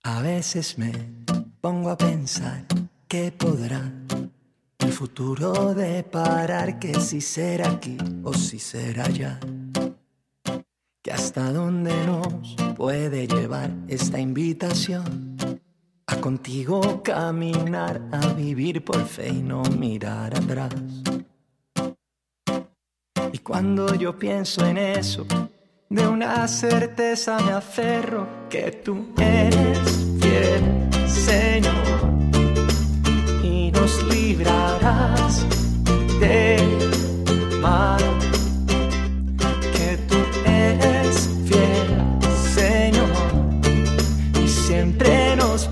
A veces me pongo a pensar qué podrá el futuro deparar, que si será aquí o si será allá, que hasta dónde nos puede llevar esta invitación a contigo caminar, a vivir por fe y no mirar atrás. Y cuando yo pienso en eso, de una certeza me aferro, que tú eres fiel, Señor, y nos librarás del mal. Que tú eres fiel, Señor, y siempre nos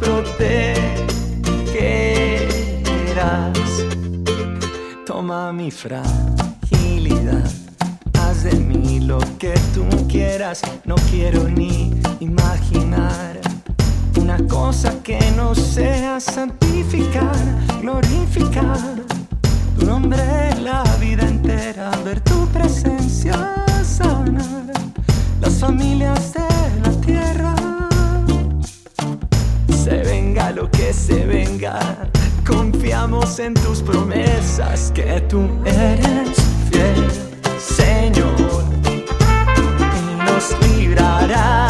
protegerás. Toma mi fragilidad, haz de mí lo que tú quieras. No quiero ni imaginar una cosa que no sea santificar, glorificar tu nombre la vida entera, ver tu presencia sanar las familias de la tierra. Se venga lo que se venga, confiamos en tus promesas, que tú eres fiel, Señor, y nos librarás